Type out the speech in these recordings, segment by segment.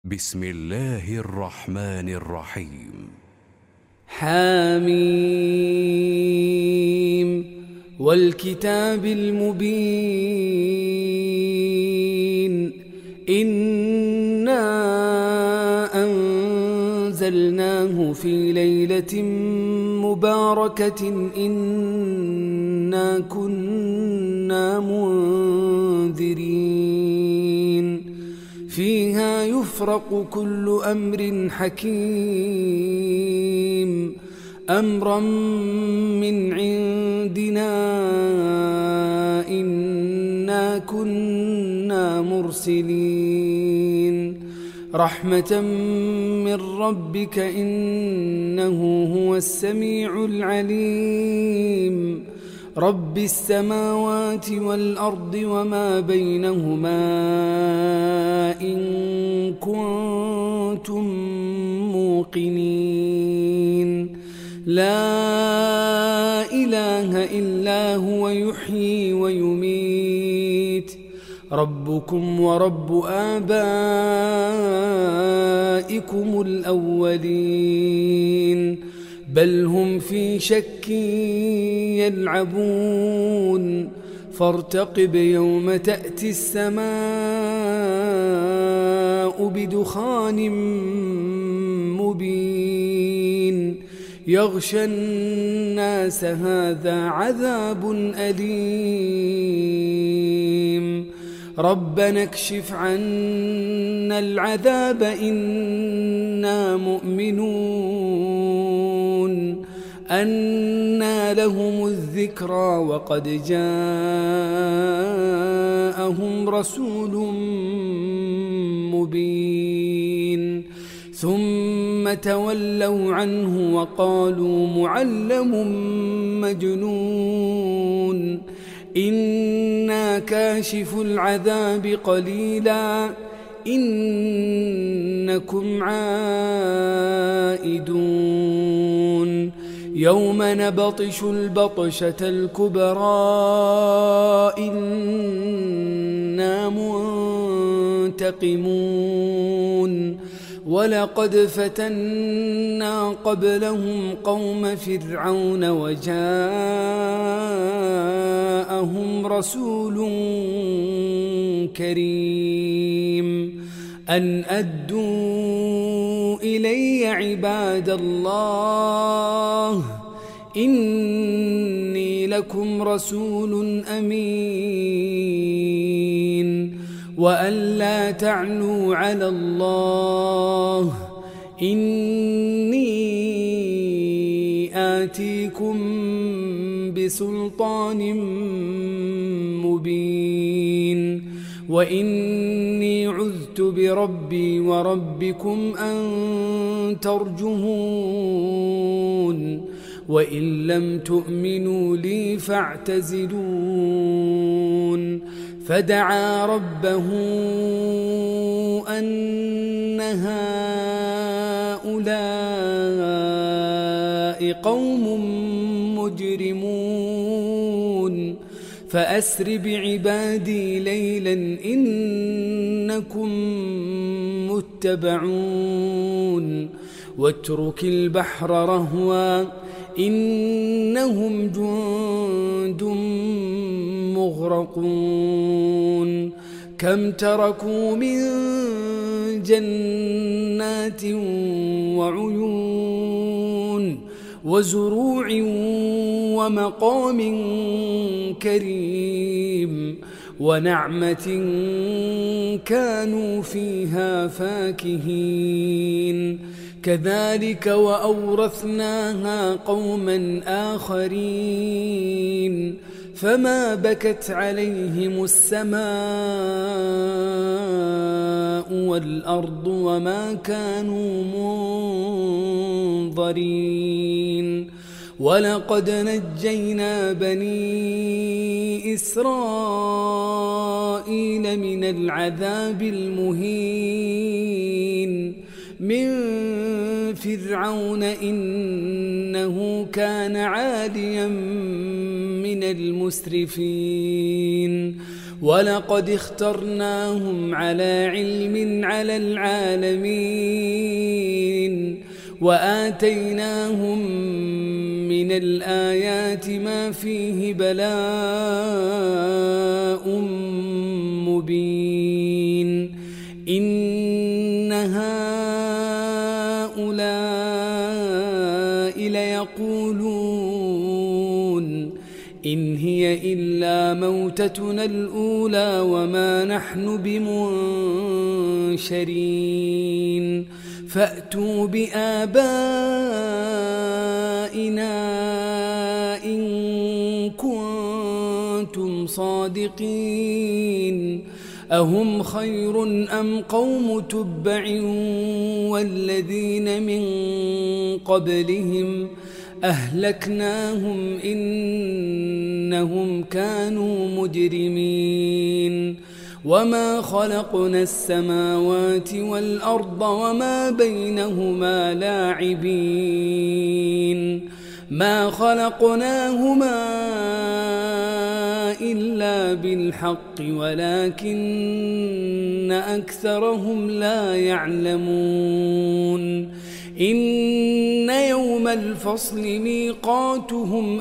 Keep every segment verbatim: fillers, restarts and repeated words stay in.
بسم الله الرحمن الرحيم. حميم والكتاب المبين إنا أنزلناه في ليلة مباركة إنا كنا منذرين فيها يفرق كل أمر حكيم أمرا من عندنا إنا كنا مرسلين رحمة من ربك إنه هو السميع العليم رب السماوات والأرض وما بينهما إن كنتم موقنين لا إله إلا هو يحيي ويميت ربكم ورب آبائكم الأولين بل هم في شك يلعبون فارتقب يوم تأتي السماء بدخان مبين يغشى الناس هذا عذاب أليم ربنا اكشف عنا العذاب إنا مؤمنون أنى لهم الذكرى وقد جاءهم رسول مبين ثم تولوا عنه وقالوا معلم مجنون إنا كاشف العذاب قليلا إنكم عائدون يوم نبطش البطشة الكبرى إنا منتقمون ولقد فتنا قبلهم قوم فرعون وجاءهم رسول كريم أن أدوا إلي عباد الله إني لكم رسول أمين وأن لا تعلوا على الله إني آتيكم بسلطان مبين وإني عذت بربي وربكم أن ترجمون وإن لم تؤمنوا لي فاعتزلون فدعا ربه أن هؤلاء قوم مجرمون فأسر بعبادي ليلا إنكم متبعون واترك البحر رهوا إنهم جند مغرقون كم تركوا من جنات وعيون وزروع ومقام كريم ونعمة كانوا فيها فاكهين كذلك وأورثناها قوما آخرين فما بكت عليهم السماء والأرض وما كانوا منظرين ولقد نجينا بني إسرائيل من العذاب المهين من فرعون إنه كان عاليا من المسرفين ولقد اخترناهم على علم على العالمين وآتيناهم من الآيات ما فيه بلاء مبين إن هؤلاء ليقولون إن هي إلا موتتنا الأولى وما نحن بمنشرين فأتوا بآبائنا إن كنتم صادقين أهم خير أم قوم تبع والذين من قبلهم أهلكناهم إنهم كانوا مجرمين وما خلقنا السماوات والأرض وما بينهما لاعبين ما خلقناهما إلا بالحق ولكن أكثرهم لا يعلمون إن يوم الفصل ميقاتهم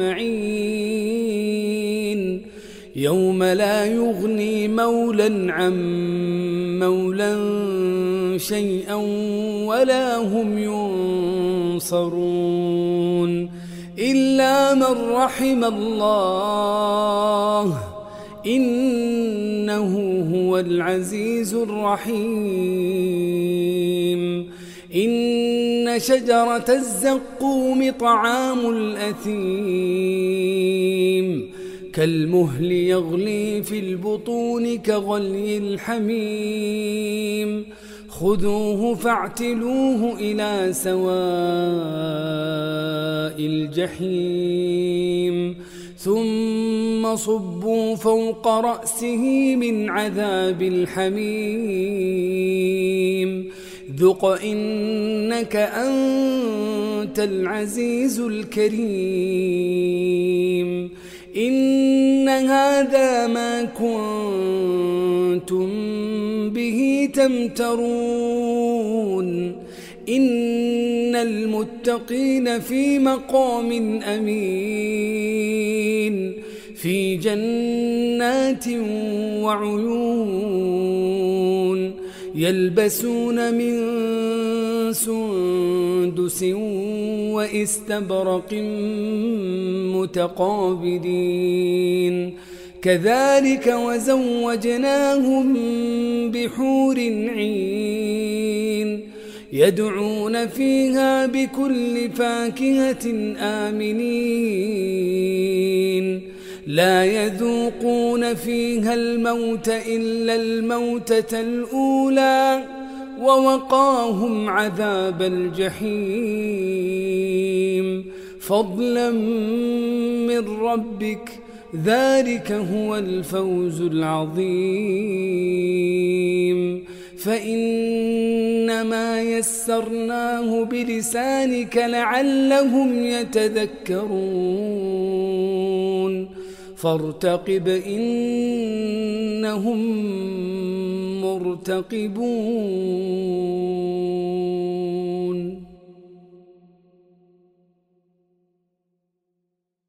أجمعين يوم لا يغني مولا عن مولا شيئا ولا هم ينصرون إلا من رحم الله إنه هو العزيز الرحيم إن شجرة الزقوم طعام الأثيم كالمهل يغلي في البطون كغلي الحميم خذوه فاعتلوه إلى سواء الجحيم ثم صبوا فوق رأسه من عذاب الحميم ذق إنك أنت العزيز الكريم إن هذا ما كنتم به تمترون إن المتقين في مقام أمين في جنات وعيون يلبسون من سندس واستبرق متقابلين كذلك وزوجناهم بحور عين يدعون فيها بكل فاكهة آمنين لا يذوقون فيها الموت إلا الموتة الأولى ووقاهم عذاب الجحيم فضلا من ربك ذلك هو الفوز العظيم فإنما يسرناه بلسانك لعلهم يتذكرون فارتقب إنهم مرتقبون.